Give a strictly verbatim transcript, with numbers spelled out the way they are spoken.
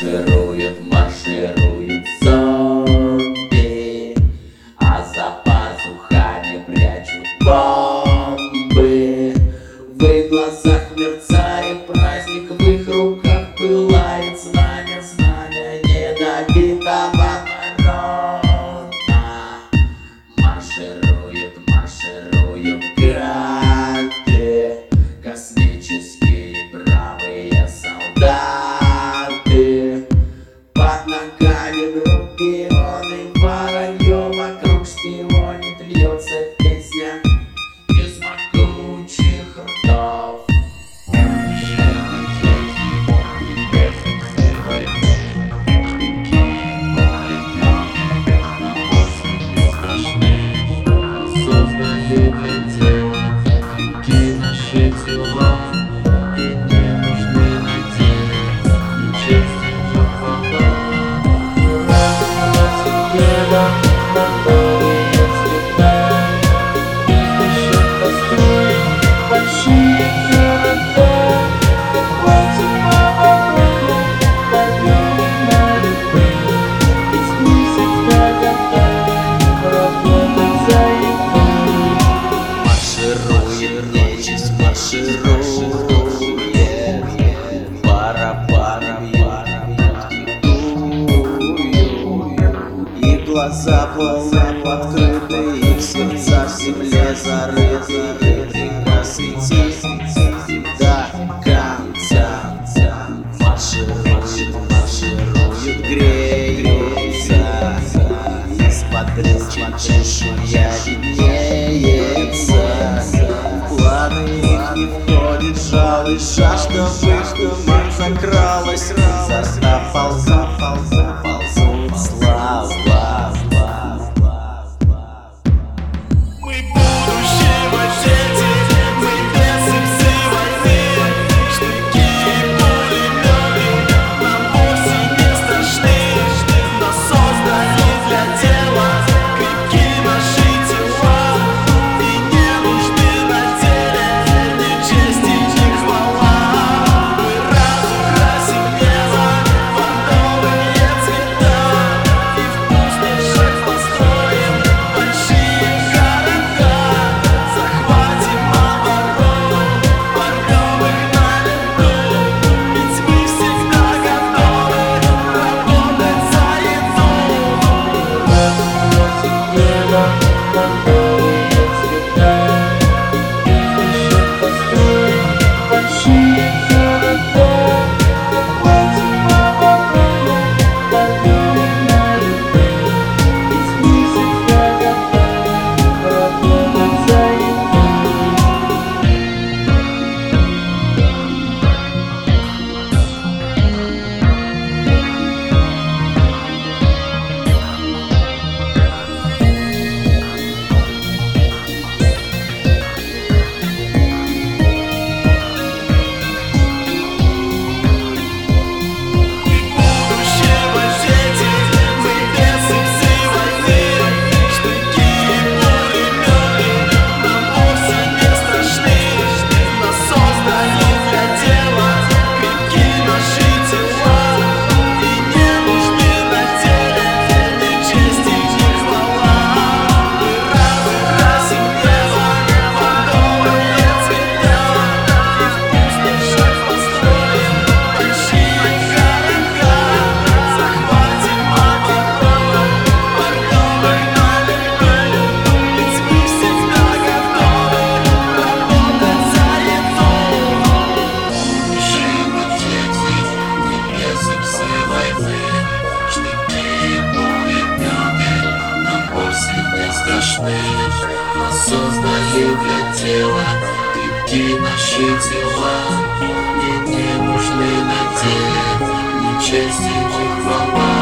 Маршируют, маршируют зомби, а за пазухами прячут бомбы. В их глазах мерцает праздник, в их руках пылает знамя, знамя недобитого народа. Маршируют, маршируют гады, космические бравые солдаты. Под ногами группионы, воронье вокруг шпионит, льется песня из могучих ртов. Марширует, барабанами диктуют, и глаза полны открыты, их сердца в земле зарыты, и приказ идти до конца. Маршируют, маршируют, греются, из-под ручки чешуя виднеется. Планы их не входит жалость, жажда в их туман закралась, изо ползут, ползут, ползут слова. Мы будущего дети, мы бесы войны, штыки и пулеметы нам вовсе не страшны. Нас создали для дела, крепки наши тела, и не нужны на деле ни честь и ни хвала. Мы разукрасим небо бордовые цвета, и в пустошах построим большие города. Захватим оборону, порвем их на лету, ведь мы всегда готовы работать за еду. Будущего дети, мы бесы войны, штыки и пулеметы нам вовсе не страшны. Нас создали для дела, крепки наши тела, и не нужны на деле ни честь и ни хвала. Мы разукрасим небо бордовые цвета, и в пустошах построим большие города. Захватим оборону, порвем их на лету, ведь мы всегда готовы работать за еду. Будущего дети, мы бесы войны, штыки и пулеметы нам вовсе не страшны. Нас создали для дела, крепки наши тела, и не нужны на деле ни честь и ни хвала.